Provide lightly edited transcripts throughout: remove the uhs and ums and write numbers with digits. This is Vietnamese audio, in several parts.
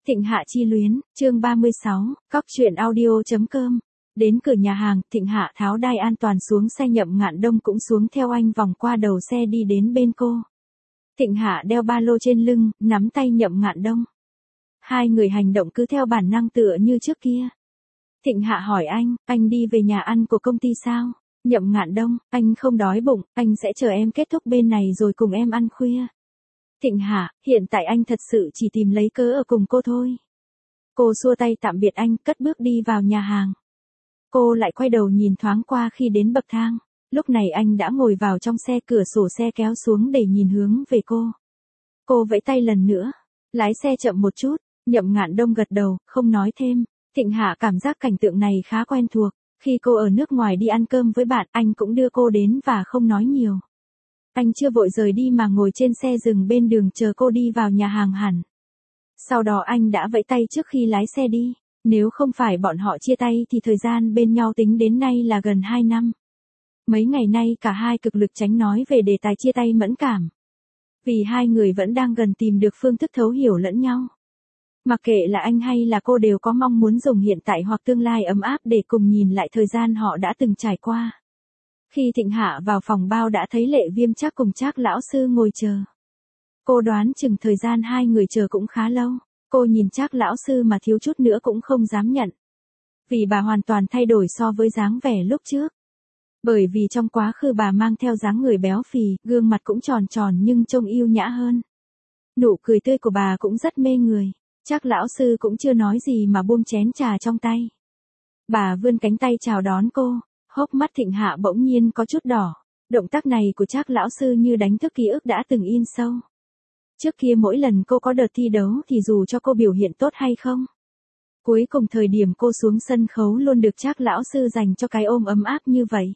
Thịnh Hạ chi luyến, chương 36, cóc truyện audio.com. Đến cửa nhà hàng, Thịnh Hạ tháo đai an toàn xuống xe, Nhậm Ngạn Đông cũng xuống theo anh vòng qua đầu xe đi đến bên cô. Thịnh Hạ đeo ba lô trên lưng, nắm tay Nhậm Ngạn Đông. Hai người hành động cứ theo bản năng tựa như trước kia. Thịnh Hạ hỏi anh đi về nhà ăn của công ty sao? Nhậm Ngạn Đông, anh không đói bụng, anh sẽ chờ em kết thúc bên này rồi cùng em ăn khuya. Thịnh Hạ, hiện tại anh thật sự chỉ tìm lấy cớ ở cùng cô thôi. Cô xua tay tạm biệt anh, cất bước đi vào nhà hàng. Cô lại quay đầu nhìn thoáng qua khi đến bậc thang. Lúc này anh đã ngồi vào trong xe, cửa sổ xe kéo xuống để nhìn hướng về cô. Cô vẫy tay lần nữa. Lái xe chậm một chút. Nhậm Ngạn Đông gật đầu, không nói thêm. Thịnh Hạ cảm giác cảnh tượng này khá quen thuộc. Khi cô ở nước ngoài đi ăn cơm với bạn, anh cũng đưa cô đến và không nói nhiều. Anh chưa vội rời đi mà ngồi trên xe dừng bên đường chờ cô đi vào nhà hàng hẳn. Sau đó anh đã vẫy tay trước khi lái xe đi. Nếu không phải bọn họ chia tay thì thời gian bên nhau tính đến nay là gần 2 năm. Mấy ngày nay cả hai cực lực tránh nói về đề tài chia tay mẫn cảm. Vì hai người vẫn đang gần tìm được phương thức thấu hiểu lẫn nhau. Mặc kệ là anh hay là cô đều có mong muốn dùng hiện tại hoặc tương lai ấm áp để cùng nhìn lại thời gian họ đã từng trải qua. Khi Thịnh Hạ vào phòng bao đã thấy Lệ Viêm Trác cùng Trác lão sư ngồi chờ. Cô đoán chừng thời gian hai người chờ cũng khá lâu. Cô nhìn Trác lão sư mà thiếu chút nữa cũng không dám nhận. Vì bà hoàn toàn thay đổi so với dáng vẻ lúc trước. Bởi vì trong quá khứ bà mang theo dáng người béo phì, gương mặt cũng tròn tròn nhưng trông yêu nhã hơn. Nụ cười tươi của bà cũng rất mê người. Trác lão sư cũng chưa nói gì mà buông chén trà trong tay. Bà vươn cánh tay chào đón cô. Hốc mắt Thịnh Hạ bỗng nhiên có chút đỏ. Động tác này của Trác lão sư như đánh thức ký ức đã từng in sâu. Trước kia mỗi lần cô có đợt thi đấu thì dù cho cô biểu hiện tốt hay không. Cuối cùng thời điểm cô xuống sân khấu luôn được Trác lão sư dành cho cái ôm ấm áp như vậy.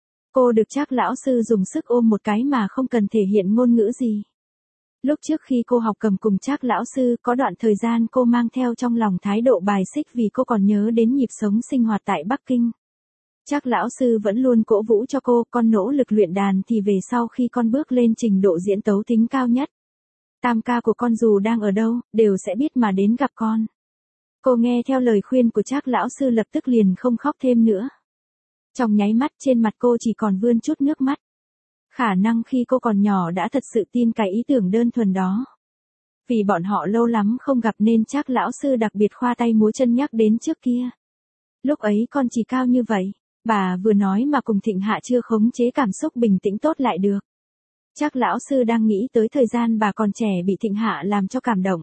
Cô được Trác lão sư dùng sức ôm một cái mà không cần thể hiện ngôn ngữ gì. Lúc trước khi cô học cầm cùng Trác lão sư có đoạn thời gian cô mang theo trong lòng thái độ bài xích vì cô còn nhớ đến nhịp sống sinh hoạt tại Bắc Kinh. Trác lão sư vẫn luôn cổ vũ cho cô, con nỗ lực luyện đàn thì về sau khi con bước lên trình độ diễn tấu tính cao nhất. Tam ca của con dù đang ở đâu, đều sẽ biết mà đến gặp con. Cô nghe theo lời khuyên của Trác lão sư lập tức liền không khóc thêm nữa. Trong nháy mắt trên mặt cô chỉ còn vươn chút nước mắt. Khả năng khi cô còn nhỏ đã thật sự tin cái ý tưởng đơn thuần đó. Vì bọn họ lâu lắm không gặp nên Trác lão sư đặc biệt khoa tay múa chân nhắc đến trước kia. Lúc ấy con chỉ cao như vậy. Bà vừa nói mà cùng Thịnh Hạ chưa khống chế cảm xúc bình tĩnh tốt lại được. Trác lão sư đang nghĩ tới thời gian bà còn trẻ bị Thịnh Hạ làm cho cảm động.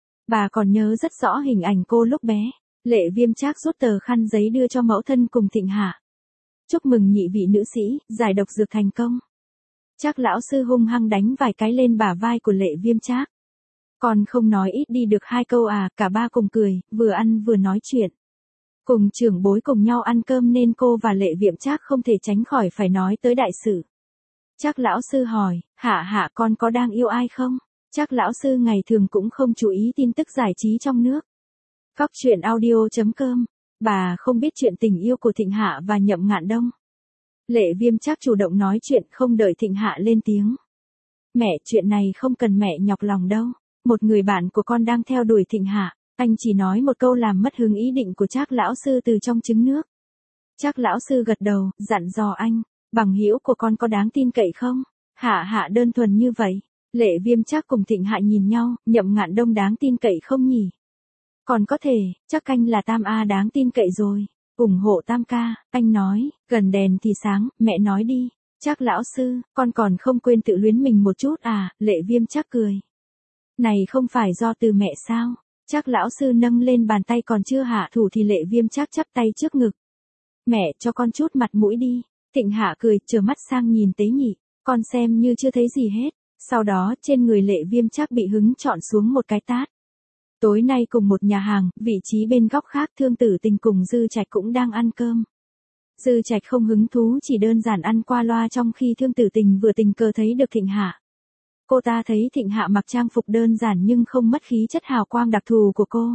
Bà còn nhớ rất rõ hình ảnh cô lúc bé. Lệ Viêm Trác rút tờ khăn giấy đưa cho mẫu thân cùng Thịnh Hạ. Chúc mừng nhị vị nữ sĩ, giải độc dược thành công. Trác lão sư hung hăng đánh vài cái lên bả vai của Lệ Viêm Trác. Còn không nói ít đi được 2 câu à, cả ba cùng cười, vừa ăn vừa nói chuyện. Cùng trưởng bối cùng nhau ăn cơm nên cô và Lệ Viêm Trác không thể tránh khỏi phải nói tới đại sự. Trác lão sư hỏi, Hạ con có đang yêu ai không? Trác lão sư ngày thường cũng không chú ý tin tức giải trí trong nước. Cóc truyện audio.com. Bà không biết chuyện tình yêu của Thịnh Hạ và Nhậm Ngạn Đông. Lệ Viêm Trác chủ động nói chuyện không đợi Thịnh Hạ lên tiếng. Mẹ, chuyện này không cần mẹ nhọc lòng đâu. Một người bạn của con đang theo đuổi Thịnh Hạ. Anh chỉ nói một câu làm mất hứng ý định của Trác lão sư từ trong trứng nước. Trác lão sư gật đầu, dặn dò anh. Bằng hữu của con có đáng tin cậy không? Hạ đơn thuần như vậy. Lệ Viêm Trác cùng Thịnh Hạ nhìn nhau, Nhậm Ngạn Đông đáng tin cậy không nhỉ? Còn có thể, chắc anh là Tam A đáng tin cậy rồi. Ủng hộ Tam ca, anh nói, gần đèn thì sáng, mẹ nói đi. Trác lão sư, con còn không quên tự luyến mình một chút à? Lệ Viêm Trác cười. Này không phải do từ mẹ sao? Trác lão sư nâng lên bàn tay còn chưa hạ thủ thì Lệ Viêm Trác chắp tay trước ngực. Mẹ cho con chút mặt mũi đi. Thịnh Hạ cười, trợn mắt sang nhìn Tế Nhị, con xem như chưa thấy gì hết. Sau đó trên người Lệ Viêm Trác bị hứng chọn xuống một cái tát. Tối nay cùng một nhà hàng, vị trí bên góc khác Thương Tử Tình cùng Dư Trạch cũng đang ăn cơm. Dư Trạch không hứng thú, chỉ đơn giản ăn qua loa, trong khi Thương Tử Tình vừa tình cờ thấy được Thịnh Hạ. Cô ta thấy Thịnh Hạ mặc trang phục đơn giản nhưng không mất khí chất hào quang đặc thù của cô.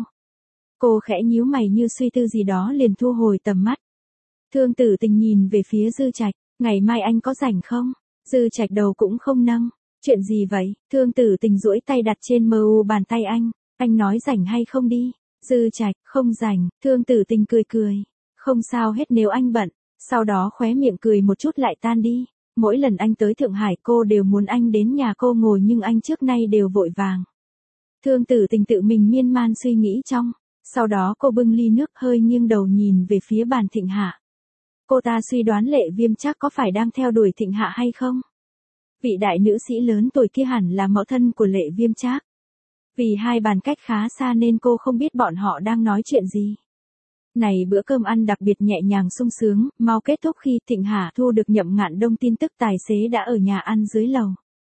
Cô khẽ nhíu mày như suy tư gì đó liền thu hồi tầm mắt. Thương Tử Tình nhìn về phía Dư Trạch, ngày mai anh có rảnh không? Dư Trạch đầu cũng không nâng. Chuyện gì vậy? Thương Tử Tình duỗi tay đặt trên mu bàn tay anh Anh nói rảnh hay không đi? Dư Trạch, không rảnh, Thương Tử Tình cười cười. Không sao hết nếu anh bận. Sau đó khóe miệng cười một chút lại tan đi. Mỗi lần anh tới Thượng Hải cô đều muốn anh đến nhà cô ngồi nhưng anh trước nay đều vội vàng. Thương Tử Tình tự mình miên man suy nghĩ trong. Sau đó cô bưng ly nước hơi nghiêng đầu nhìn về phía bàn Thịnh Hạ. Cô ta suy đoán Lệ Viêm chắc có phải đang theo đuổi Thịnh Hạ hay không? Vị đại nữ sĩ lớn tuổi kia hẳn là mẫu thân của Lệ Viêm Trác. Vì hai bàn cách khá xa nên cô không biết bọn họ đang nói chuyện gì. Này bữa cơm ăn đặc biệt nhẹ nhàng sung sướng, mau kết thúc khi Thịnh Hạ thu được Nhậm Ngạn Đông tin tức tài xế đã ở nhà ăn dưới lầu.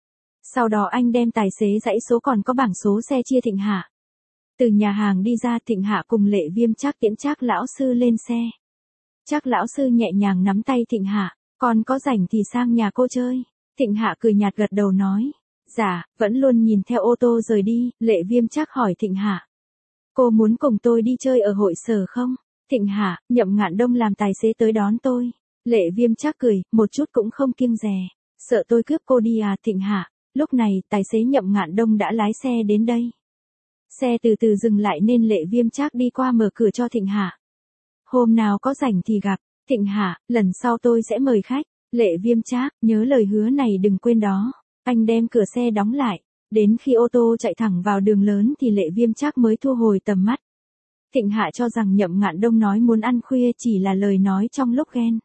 Sau đó anh đem tài xế dãy số còn có bảng số xe chia Thịnh Hạ. Từ nhà hàng đi ra Thịnh Hạ cùng Lệ Viêm Trác tiễn Trác lão sư lên xe. Trác lão sư nhẹ nhàng nắm tay Thịnh Hạ, còn có rảnh thì sang nhà cô chơi. Thịnh Hạ cười nhạt gật đầu nói. Dạ, vẫn luôn nhìn theo ô tô rời đi, Lệ Viêm Trác hỏi Thịnh Hạ. Cô muốn cùng tôi đi chơi ở hội sở không? Thịnh Hạ, Nhậm Ngạn Đông làm tài xế tới đón tôi. Lệ Viêm Trác cười, một chút cũng không kiêng dè. Sợ tôi cướp cô đi à Thịnh Hạ? Lúc này, tài xế Nhậm Ngạn Đông đã lái xe đến đây. Xe từ từ dừng lại nên Lệ Viêm Trác đi qua mở cửa cho Thịnh Hạ. Hôm nào có rảnh thì gặp. Thịnh Hạ, lần sau tôi sẽ mời khách. Lệ Viêm Trác, nhớ lời hứa này đừng quên đó. Anh đem cửa xe đóng lại. Đến khi ô tô chạy thẳng vào đường lớn thì Lệ Viêm Trác mới thu hồi tầm mắt. Thịnh Hạ cho rằng Nhậm Ngạn Đông nói muốn ăn khuya chỉ là lời nói trong lúc ghen.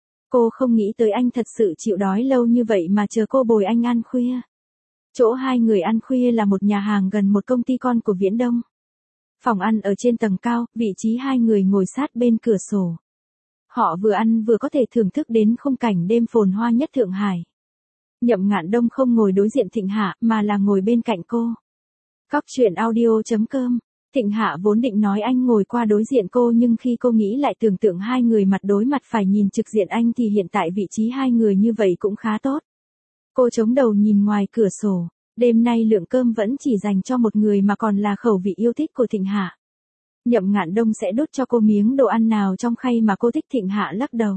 Cô không nghĩ tới anh thật sự chịu đói lâu như vậy mà chờ cô bồi anh ăn khuya. Chỗ hai người ăn khuya là một nhà hàng gần một công ty con của Viễn Đông. Phòng ăn ở trên tầng cao, vị trí hai người ngồi sát bên cửa sổ. Họ vừa ăn vừa có thể thưởng thức đến khung cảnh đêm phồn hoa nhất Thượng Hải. Nhậm Ngạn Đông không ngồi đối diện Thịnh Hạ mà là ngồi bên cạnh cô. Cóc truyện audio.com. Thịnh Hạ vốn định nói anh ngồi qua đối diện cô nhưng khi cô nghĩ lại tưởng tượng hai người mặt đối mặt phải nhìn trực diện anh thì hiện tại vị trí hai người như vậy cũng khá tốt. Cô chống đầu nhìn ngoài cửa sổ. Đêm nay lượng cơm vẫn chỉ dành cho một người mà còn là khẩu vị yêu thích của Thịnh Hạ. Nhậm Ngạn Đông sẽ đút cho cô miếng đồ ăn nào trong khay mà cô thích. Thịnh Hạ lắc đầu.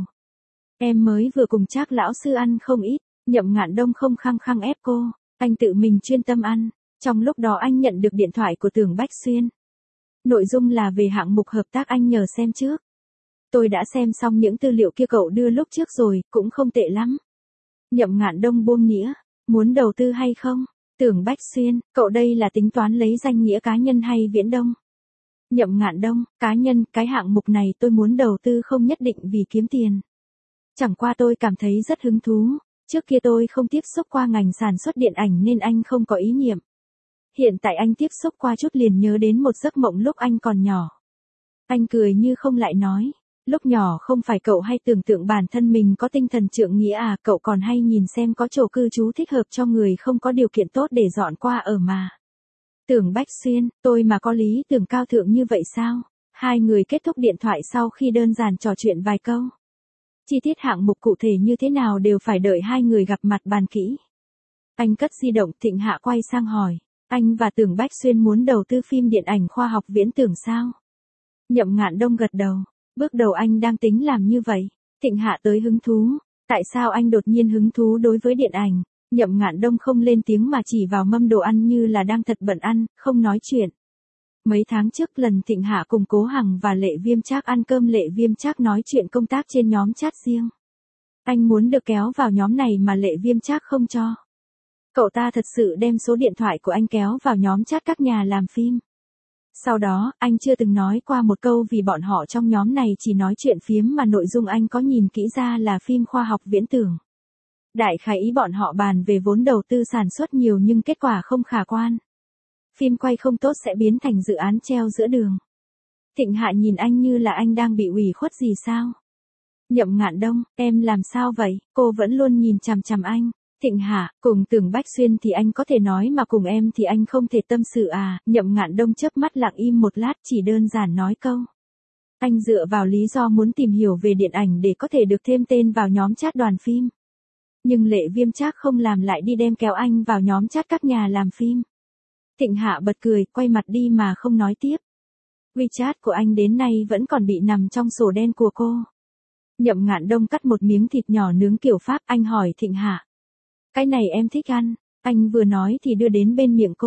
Em mới vừa cùng Trác lão sư ăn không ít. Nhậm Ngạn Đông không khăng khăng ép cô. Anh tự mình chuyên tâm ăn. Trong lúc đó anh nhận được điện thoại của Tưởng Bách Xuyên. Nội dung là về hạng mục hợp tác anh nhờ xem trước. Tôi đã xem xong những tư liệu kia cậu đưa lúc trước rồi, cũng không tệ lắm. Nhậm Ngạn Đông buông nghĩa. Muốn đầu tư hay không? Tưởng Bách Xuyên, cậu đây là tính toán lấy danh nghĩa cá nhân hay Viễn Đông? Nhậm Ngạn Đông, cá nhân, cái hạng mục này tôi muốn đầu tư không nhất định vì kiếm tiền. Chẳng qua tôi cảm thấy rất hứng thú. Trước kia tôi không tiếp xúc qua ngành sản xuất điện ảnh nên anh không có ý niệm. Hiện tại anh tiếp xúc qua chút liền nhớ đến một giấc mộng lúc anh còn nhỏ. Anh cười như không lại nói. Lúc nhỏ không phải cậu hay tưởng tượng bản thân mình có tinh thần trượng nghĩa à, cậu còn hay nhìn xem có chỗ cư trú thích hợp cho người không có điều kiện tốt để dọn qua ở mà. Tưởng Bách Xuyên, tôi mà có lý tưởng cao thượng như vậy sao? Hai người kết thúc điện thoại sau khi đơn giản trò chuyện vài câu. Chi tiết hạng mục cụ thể như thế nào đều phải đợi hai người gặp mặt bàn kỹ. Anh cất di động. Thịnh Hạ quay sang hỏi. Anh và Tưởng Bách Xuyên muốn đầu tư phim điện ảnh khoa học viễn tưởng sao? Nhậm Ngạn Đông gật đầu. Bước đầu anh đang tính làm như vậy. Thịnh Hạ tới hứng thú. Tại sao anh đột nhiên hứng thú đối với điện ảnh? Nhậm Ngạn Đông không lên tiếng mà chỉ vào mâm đồ ăn như là đang thật bận ăn, không nói chuyện. Mấy tháng trước lần Thịnh Hạ cùng Cố Hằng và Lệ Viêm Trác ăn cơm, Lệ Viêm Trác nói chuyện công tác trên nhóm chat riêng. Anh muốn được kéo vào nhóm này mà Lệ Viêm Trác không cho. Cậu ta thật sự đem số điện thoại của anh kéo vào nhóm chat các nhà làm phim. Sau đó, anh chưa từng nói qua một câu vì bọn họ trong nhóm này chỉ nói chuyện phiếm mà nội dung anh có nhìn kỹ ra là phim khoa học viễn tưởng. Đại khái ý bọn họ bàn về vốn đầu tư sản xuất nhiều nhưng kết quả không khả quan. Phim quay không tốt sẽ biến thành dự án treo giữa đường. Thịnh Hạ nhìn anh như là anh đang bị ủy khuất gì sao? Nhậm Ngạn Đông, em làm sao vậy? Cô vẫn luôn nhìn chằm chằm anh. Thịnh Hạ, cùng Tưởng Bách Xuyên thì anh có thể nói mà cùng em thì anh không thể tâm sự à? Nhậm Ngạn Đông chớp mắt lặng im một lát chỉ đơn giản nói câu. Anh dựa vào lý do muốn tìm hiểu về điện ảnh để có thể được thêm tên vào nhóm chat đoàn phim. Nhưng Lệ Viêm Trác không làm lại đi đem kéo anh vào nhóm chat các nhà làm phim. Thịnh Hạ bật cười, quay mặt đi mà không nói tiếp. WeChat của anh đến nay vẫn còn bị nằm trong sổ đen của cô. Nhậm Ngạn Đông cắt một miếng thịt nhỏ nướng kiểu Pháp, anh hỏi Thịnh Hạ. Cái này em thích ăn. Anh vừa nói thì đưa đến bên miệng cô.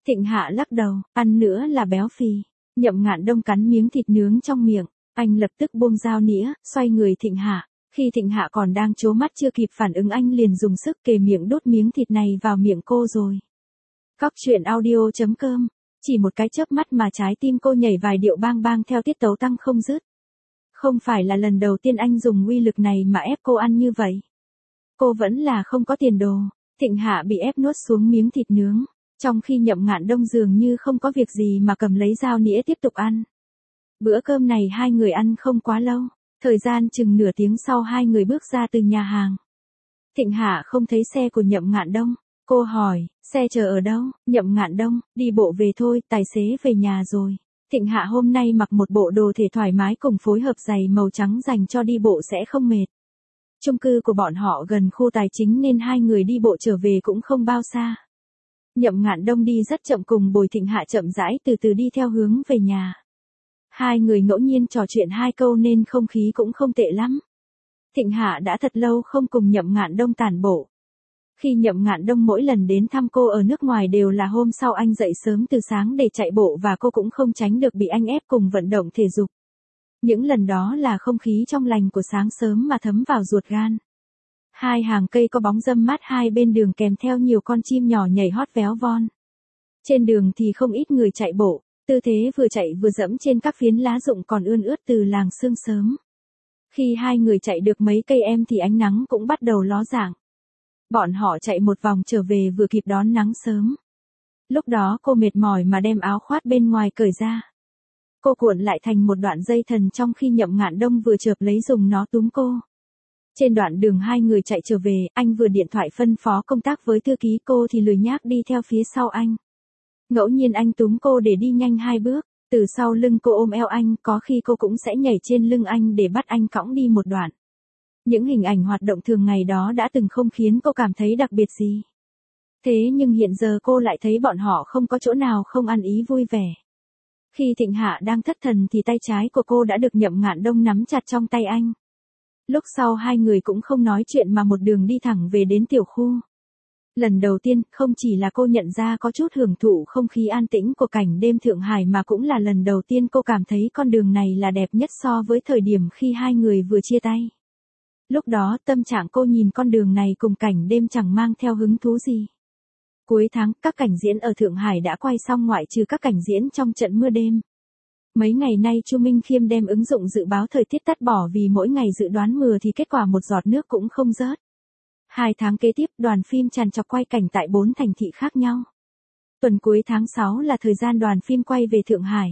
Thịnh Hạ lắc đầu, ăn nữa là béo phì. Nhậm Ngạn Đông cắn miếng thịt nướng trong miệng, anh lập tức buông dao nĩa, xoay người Thịnh Hạ. Khi Thịnh Hạ còn đang trố mắt chưa kịp phản ứng anh liền dùng sức kề miệng đốt miếng thịt này vào miệng cô rồi. Cóc truyện audio.com. Chỉ một cái chớp mắt mà trái tim cô nhảy vài điệu bang bang theo tiết tấu tăng không dứt. Không phải là lần đầu tiên anh dùng uy lực này mà ép cô ăn như vậy. Cô vẫn là không có tiền đồ. Thịnh Hạ bị ép nuốt xuống miếng thịt nướng, trong khi Nhậm Ngạn Đông dường như không có việc gì mà cầm lấy dao nĩa tiếp tục ăn. Bữa cơm này hai người ăn không quá lâu, thời gian chừng nửa tiếng sau hai người bước ra từ nhà hàng. Thịnh Hạ không thấy xe của Nhậm Ngạn Đông, cô hỏi, xe chờ ở đâu? Nhậm Ngạn Đông, đi bộ về thôi, tài xế về nhà rồi. Thịnh Hạ hôm nay mặc một bộ đồ thể thoải mái cùng phối hợp giày màu trắng dành cho đi bộ sẽ không mệt. Chung cư của bọn họ gần khu tài chính nên hai người đi bộ trở về cũng không bao xa. Nhậm Ngạn Đông đi rất chậm cùng Bồi Thịnh Hạ chậm rãi từ từ đi theo hướng về nhà. Hai người ngẫu nhiên trò chuyện hai câu nên không khí cũng không tệ lắm. Thịnh Hạ đã thật lâu không cùng Nhậm Ngạn Đông tản bộ. Khi Nhậm Ngạn Đông mỗi lần đến thăm cô ở nước ngoài đều là hôm sau anh dậy sớm từ sáng để chạy bộ và cô cũng không tránh được bị anh ép cùng vận động thể dục. Những lần đó là không khí trong lành của sáng sớm mà thấm vào ruột gan. Hai hàng cây có bóng râm mát hai bên đường kèm theo nhiều con chim nhỏ nhảy hót véo von. Trên đường thì không ít người chạy bộ, tư thế vừa chạy vừa dẫm trên các phiến lá rụng còn ươn ướt từ làng sương sớm. Khi hai người chạy được mấy cây em thì ánh nắng cũng bắt đầu ló dạng. Bọn họ chạy một vòng trở về vừa kịp đón nắng sớm. Lúc đó cô mệt mỏi mà đem áo khoác bên ngoài cởi ra. Cô cuộn lại thành một đoạn dây thần trong khi Nhậm Ngạn Đông vừa chợp lấy dùng nó túm cô. Trên đoạn đường hai người chạy trở về, anh vừa điện thoại phân phó công tác với thư ký cô thì lười nhác đi theo phía sau anh. Ngẫu nhiên anh túm cô để đi nhanh hai bước, từ sau lưng cô ôm eo anh, có khi cô cũng sẽ nhảy trên lưng anh để bắt anh cõng đi một đoạn. Những hình ảnh hoạt động thường ngày đó đã từng không khiến cô cảm thấy đặc biệt gì. Thế nhưng hiện giờ cô lại thấy bọn họ không có chỗ nào không ăn ý vui vẻ. Khi Thịnh Hạ đang thất thần thì tay trái của cô đã được Nhậm Ngạn Đông nắm chặt trong tay anh. Lúc sau hai người cũng không nói chuyện mà một đường đi thẳng về đến tiểu khu. Lần đầu tiên, không chỉ là cô nhận ra có chút hưởng thụ không khí an tĩnh của cảnh đêm Thượng Hải mà cũng là lần đầu tiên cô cảm thấy con đường này là đẹp nhất so với thời điểm khi hai người vừa chia tay. Lúc đó tâm trạng cô nhìn con đường này cùng cảnh đêm chẳng mang theo hứng thú gì. Cuối tháng, các cảnh diễn ở Thượng Hải đã quay xong ngoại trừ các cảnh diễn trong trận mưa đêm. Mấy ngày nay Chu Minh Khiêm đem ứng dụng dự báo thời tiết tắt bỏ vì mỗi ngày dự đoán mưa thì kết quả một giọt nước cũng không rớt. 2 tháng kế tiếp đoàn phim tràn trọc quay cảnh tại 4 thành thị khác nhau. Tuần cuối tháng 6 là thời gian đoàn phim quay về Thượng Hải.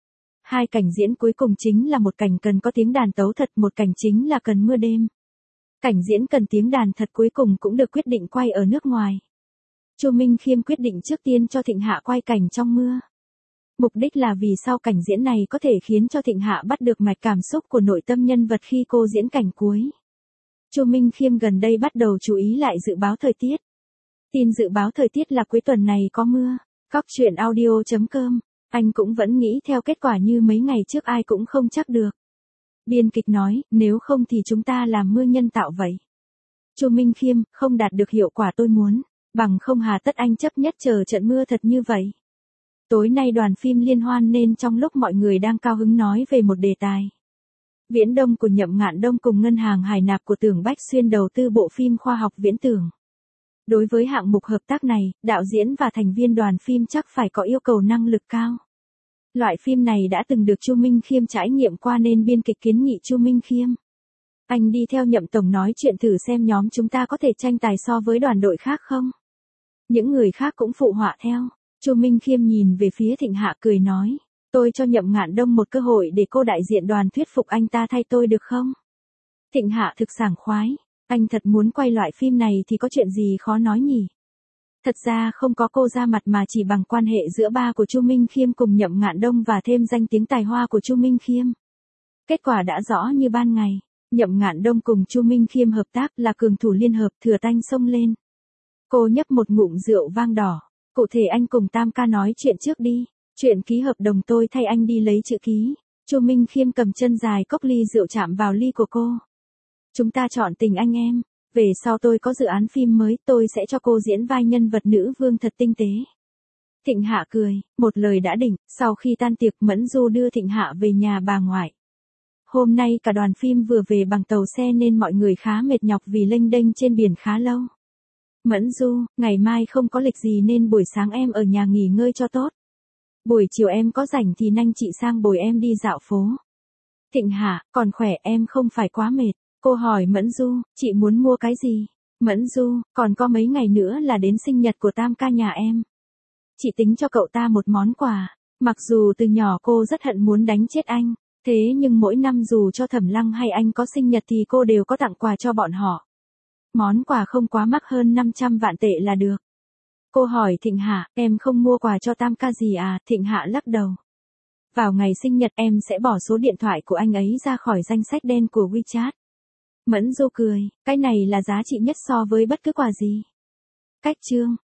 2 cảnh diễn cuối cùng chính là một cảnh cần có tiếng đàn tấu thật, một cảnh chính là cần mưa đêm. Cảnh diễn cần tiếng đàn thật cuối cùng cũng được quyết định quay ở nước ngoài. Chu Minh Khiêm quyết định trước tiên cho Thịnh Hạ quay cảnh trong mưa. Mục đích là vì sau cảnh diễn này có thể khiến cho Thịnh Hạ bắt được mạch cảm xúc của nội tâm nhân vật khi cô diễn cảnh cuối. Chu Minh Khiêm gần đây bắt đầu chú ý lại dự báo thời tiết. Tin dự báo thời tiết là cuối tuần này có mưa. Cóc truyện audio.com. Anh cũng vẫn nghĩ theo kết quả như mấy ngày trước ai cũng không chắc được. Biên kịch nói, nếu không thì chúng ta làm mưa nhân tạo vậy. Chu Minh Khiêm, không đạt được hiệu quả tôi muốn, bằng không hà tất anh chấp nhất chờ trận mưa thật như vậy. Tối nay đoàn phim liên hoan nên trong lúc mọi người đang cao hứng nói về một đề tài. Viễn Đông của Nhậm Ngạn Đông cùng Ngân hàng Hải Nạp của Tưởng Bách Xuyên đầu tư bộ phim khoa học viễn tưởng. Đối với hạng mục hợp tác này, đạo diễn và thành viên đoàn phim chắc phải có yêu cầu năng lực cao. Loại phim này đã từng được Chu Minh Khiêm trải nghiệm qua nên biên kịch kiến nghị Chu Minh Khiêm. Anh đi theo Nhậm Tổng nói chuyện thử xem nhóm chúng ta có thể tranh tài so với đoàn đội khác không? Những người khác cũng phụ họa theo. Chu Minh Khiêm nhìn về phía Thịnh Hạ cười nói, tôi cho Nhậm Ngạn Đông một cơ hội để cô đại diện đoàn thuyết phục anh ta thay tôi được không? Thịnh Hạ thực sảng khoái, anh thật muốn quay loại phim này thì có chuyện gì khó nói nhỉ? Thật ra không có cô ra mặt mà chỉ bằng quan hệ giữa ba của Chu Minh Khiêm cùng Nhậm Ngạn Đông và thêm danh tiếng tài hoa của Chu Minh Khiêm. Kết quả đã rõ như ban ngày, Nhậm Ngạn Đông cùng Chu Minh Khiêm hợp tác là cường thủ liên hợp thừa tanh xông lên. Cô nhấp một ngụm rượu vang đỏ, cụ thể anh cùng Tam ca nói chuyện trước đi, chuyện ký hợp đồng tôi thay anh đi lấy chữ ký. Chu Minh Khiêm cầm chân dài cốc ly rượu chạm vào ly của cô. Chúng ta chọn tình anh em. Về sau tôi có dự án phim mới tôi sẽ cho cô diễn vai nhân vật nữ vương thật tinh tế. Thịnh Hạ cười, một lời đã định, sau khi tan tiệc Mẫn Du đưa Thịnh Hạ về nhà bà ngoại. Hôm nay cả đoàn phim vừa về bằng tàu xe nên mọi người khá mệt nhọc vì lênh đênh trên biển khá lâu. Mẫn Du, ngày mai không có lịch gì nên buổi sáng em ở nhà nghỉ ngơi cho tốt. Buổi chiều em có rảnh thì nanh chị sang bồi em đi dạo phố. Thịnh Hạ, còn khỏe em không phải quá mệt. Cô hỏi Mẫn Du, chị muốn mua cái gì? Mẫn Du, còn có mấy ngày nữa là đến sinh nhật của Tam ca nhà em. Chị tính cho cậu ta một món quà. Mặc dù từ nhỏ cô rất hận muốn đánh chết anh, thế nhưng mỗi năm dù cho Thẩm Lăng hay anh có sinh nhật thì cô đều có tặng quà cho bọn họ. Món quà không quá mắc hơn 500 vạn tệ là được. Cô hỏi Thịnh Hạ, em không mua quà cho Tam ca gì à? Thịnh Hạ lắc đầu. Vào ngày sinh nhật em sẽ bỏ số điện thoại của anh ấy ra khỏi danh sách đen của WeChat. Mẫn Du cười, cái này là giá trị nhất so với bất cứ quà gì. Cách chương